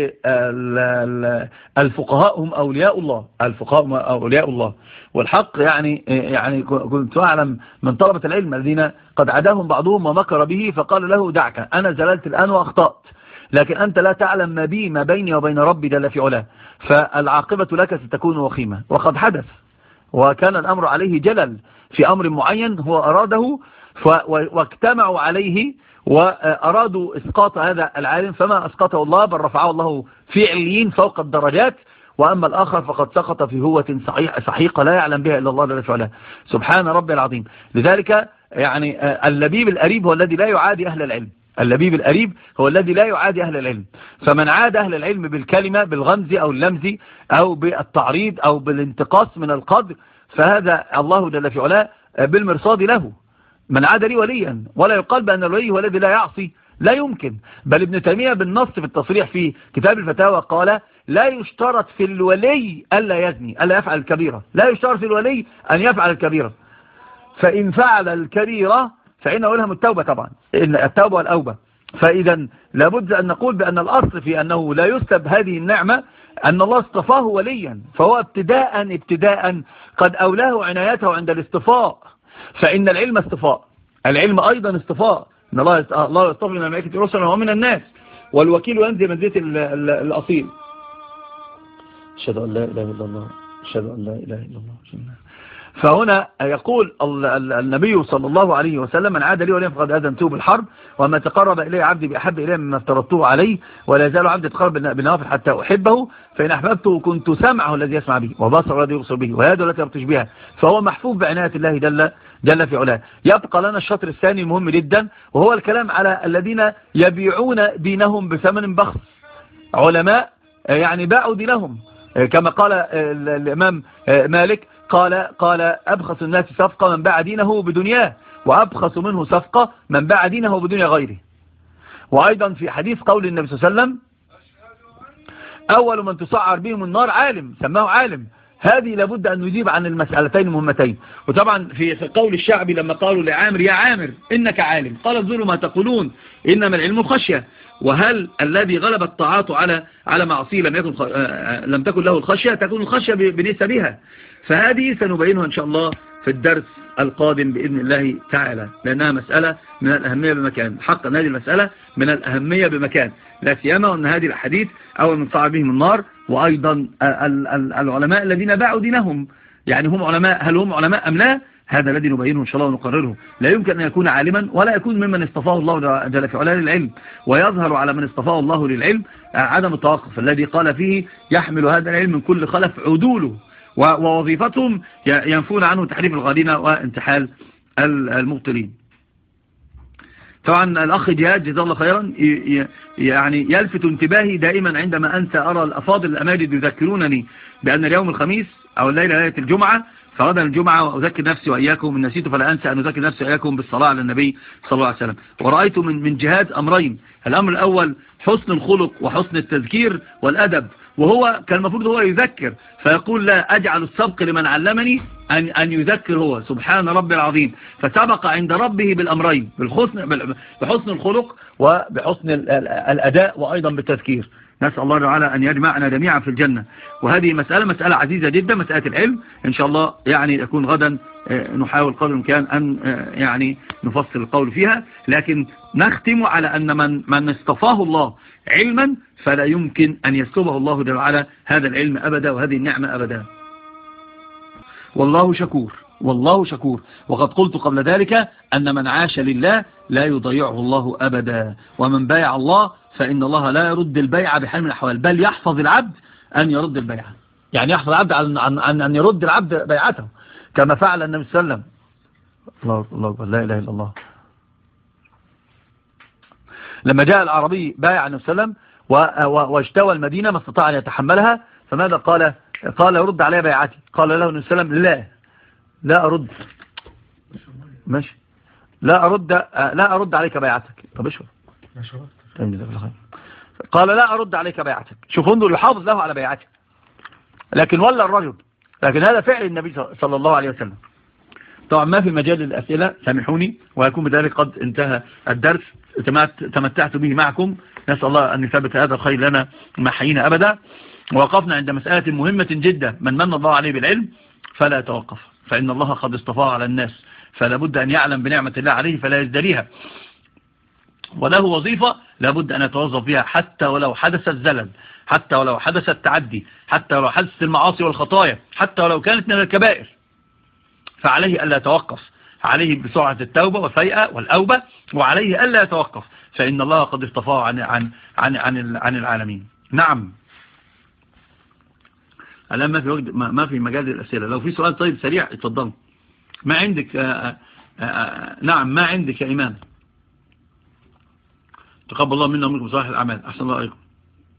[SPEAKER 1] الفقهاء هم أولياء الله، الفقهاء هم أولياء الله. والحق يعني يعني كنت أعلم من طلبة العلم الذين قد عداهم بعضهم ومكر به فقال له دعك أنا زللت الآن وأخطأت، لكن أنت لا تعلم ما بي ما بيني وبين ربي جل في علاه، فالعاقبة لك ستكون وخيمة. وقد حدث وكان الأمر عليه جلل في أمر معين هو أراده واجتمعوا عليه وأرادوا إسقاط هذا العالم، فما أسقطه الله بل رفعه الله في عليين فوق الدرجات، وأما الآخر فقد سقط في هوة سحيقة لا يعلم بها إلا الله جل في علاه سبحان ربي العظيم. لذلك يعني اللبيب الأريب هو الذي لا يعادي أهل العلم، اللبيب الأريب هو الذي لا يعادي أهل العلم. فمن عاد أهل العلم بالكلمة بالغمز أو اللمز أو بالتعريض أو بالانتقاص من القدر فهذا الله جل في علاه بالمرصاد له. من عاد لي وليا، ولا يقال بأن الولي هو الذي لا يعصي، لا يمكن. بل ابن تيمية بالنص في التصريح في كتاب الفتاوى قال لا يشترط في الولي ألا يزني ألا يفعل الكبيرة، لا يشترط في الولي أن يفعل الكبيرة، فإن فعل الكبيرة فإنه لهم التوبة، طبعا التوبة والأوبة. فإذا لابد أن نقول بأن الأصل في أنه لا يسلب هذه النعمة أن الله اصطفاه وليا، فهو ابتداء ابتداء قد أولاه عنايته عند الاصطفاء، فإن العلم اصطفاء، العلم أيضا اصطفاء، إن الله الله يصطفي من الملائكة رسلا ومن الناس، والوكيل ينزل منزلة الأصيل. أشهد أن لا إله إلا الله، أشهد أن لا إله إلا الله. فهنا يقول النبي صلى الله عليه وسلم من عاد لي وليا فقد أذنته بالحرب، وما تقرب إلي عبدي بأحب إليه مما افترضته عليه، ولا يزال عبدي يتقرب بالنوافل حتى أحبه، فإن أحببته كنت سمعه الذي يسمع به وبصره الذي يبصر به ويده التي يبطش بها، فهو محفوظ بعناية الله جل جل في علاه. يبقى لنا الشطر الثاني مهم جدا، وهو الكلام على الذين يبيعون دينهم بثمن بخس، علماء يعني باعوا دينهم كما قال الإمام مالك قال قال أبخس الناس صفقة من باع دينه بدنياه، وأبخس منه صفقة من باع دينه بدنيا غيره. وأيضا في حديث قول النبي صلى الله عليه وسلم أول من تسعر بهم النار عالم، سماه عالم. هذه لابد أن نجيب عن المسألتين المهمتين. وطبعا في قول الشعبي لما قالوا لعامر يا عامر إنك عالم، قال انظروا ما تقولون إنما العلم خشية. وهل الذي غلب الطاعات على على معصيه لم يكن لم تكن له الخشية؟ تكون الخشية بنسبها. فهذه سنبينها إن شاء الله في الدرس القادم بإذن الله تعالى، لأنها مسألة من الأهمية بمكان. حقا هذه المسألة من الأهمية بمكان، لا سيما وأن هذه الحديث أول من صعب بهم النار. وأيضا العلماء الذين باعوا دينهم، يعني هم علماء، هل هم علماء أم لا؟ هذا الذي نبينه إن شاء الله ونقرره. لا يمكن أن يكون عالما ولا يكون ممن اصطفاه الله جل في علاه للعلم، ويظهر على من اصطفاه الله للعلم عدم التوقف الذي قال فيه يحمل هذا العلم من كل خلف عدوله، ووظيفتهم ينفون عنه تحريف الغالين وانتحال المبطلين. طبعا الأخ جهاد جزاه الله خيرا يعني يلفت انتباهي دائما عندما أنسى أرى الأفاضل الأماجد يذكرونني بأن اليوم الخميس أو الليلة ليلة الجمعة، فغدا الجمعة وأذكر نفسي وإياكم، إن نسيت فلا أنسى أن أذكر نفسي وإياكم بالصلاة على النبي صلى الله عليه وسلم. ورأيت من من جهاد أمرين، الأمر الأول حسن الخلق وحسن التذكير والأدب، وهو كان المفروض هو يذكر فيقول لا أجعل السبق لمن علمني أن أن يذكر هو، سبحان ربي العظيم. فسبق عند ربه بالأمرين، بالحسن بحسن الخلق وبحسن الأداء وأيضا بالتذكير. نسأل الله تعالى أن يجمعنا جميعا في الجنة. وهذه مسألة مسألة عزيزة جدا، مسألة العلم إن شاء الله يعني يكون غدا نحاول قدر الإمكان أن يعني نفصل القول فيها، لكن نختم على أن من من اصطفاه الله علما فلا يمكن أن يسلبه الله جل وعلا هذا العلم أبدا وهذه النعمة أبدا. والله شكور، والله شكور. وقد قلت قبل ذلك أن من عاش لله لا يضيعه الله أبدا، ومن بايع الله فإن الله لا يرد البيع بحال من الأحوال، بل يحفظ العبد أن يرد البيع، يعني يحفظ العبد عن, عن, عن أن يرد العبد بيعته كما فعل النبي صلى الله عليه وسلم. الله الله أكبر، لا إله إلا الله. لما جاء العربي بايع النبي صلى الله عليه وسلم واجتوى المدينة ما استطاع أن يتحملها، فماذا قال؟ قال يرد علي بيعتي. قال له النبي صلى الله عليه وسلم لا لا أرد، ماشي، لا أرد لا أرد عليك بيعتك. طب اشوف قال لا أرد عليك بيعتك. شوف انظر يحافظ له على بيعته، لكن ولا الرجل، لكن هذا فعل النبي صلى الله عليه وسلم. طبعا ما في مجال للأسئلة، سامحوني، ويكون بذلك قد انتهى الدرس. تمتعت به معكم، نسأل الله أن يثبت هذا الخير لنا ما حيينا أبدا. ووقفنا عند مسألة مهمة جدا: من من الله عليه بالعلم فلا يتوقف، فإن الله قد اصطفاه على الناس، فلا بد أن يعلم بنعمة الله عليه فلا يزدريها، وله وظيفة لا بد أن يتوظف بها حتى ولو حدث الزلل، حتى ولو حدث التعدي، حتى ولو حدثت المعاصي والخطايا، حتى ولو كانت من الكبائر، فعليه ألا يتوقف، عليه بسرعة التوبة والفيئة والأوبة، وعليه ألا يتوقف، فإن الله قد اصطفاه عن, عن, عن, عن, عن العالمين. نعم، الآن ما في وقت، ما في مجال للأسئلة. لو في سؤال طيب سريع اتفضل. ما عندك؟ آآ آآ نعم، ما عندك يا إيمان؟ تقبل الله منا ومنكم صالح الأعمال. أحسن الله عليكم.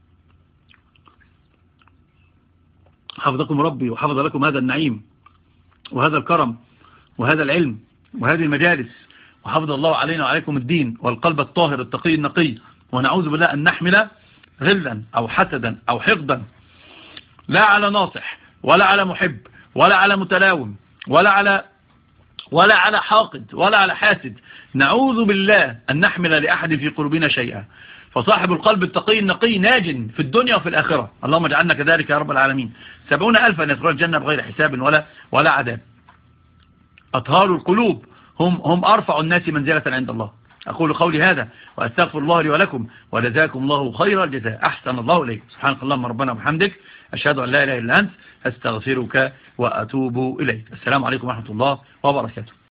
[SPEAKER 1] حفظكم ربي وحفظ لكم هذا النعيم وهذا الكرم وهذا العلم وهذه المجالس، وحفظ الله علينا وعليكم الدين والقلب الطاهر التقي النقي، ونعوذ بالله أن نحمل غلا أو حسدا أو حقدا لا على ناصح ولا على محب ولا على متلاوم ولا على ولا على حاقد ولا على حاسد. نعوذ بالله أن نحمل لأحد في قلوبنا شيئا، فصاحب القلب التقي النقي ناج في الدنيا وفي الآخرة. اللهم اجعلنا كذلك يا رب العالمين. سبعون ألفا يدخلون الجنة بغير حساب ولا ولا عذاب. أطهار القلوب هم هم أرفع الناس منزلة عند الله. أقول قولي هذا وأستغفر الله لي ولكم، وجزاكم الله خير الجزاء. أحسن الله إليك. سبحانك اللهم ربنا وبحمدك، أشهد أن لا إله إلا أنت، أستغفرك وأتوب إليك. السلام عليكم ورحمة الله وبركاته.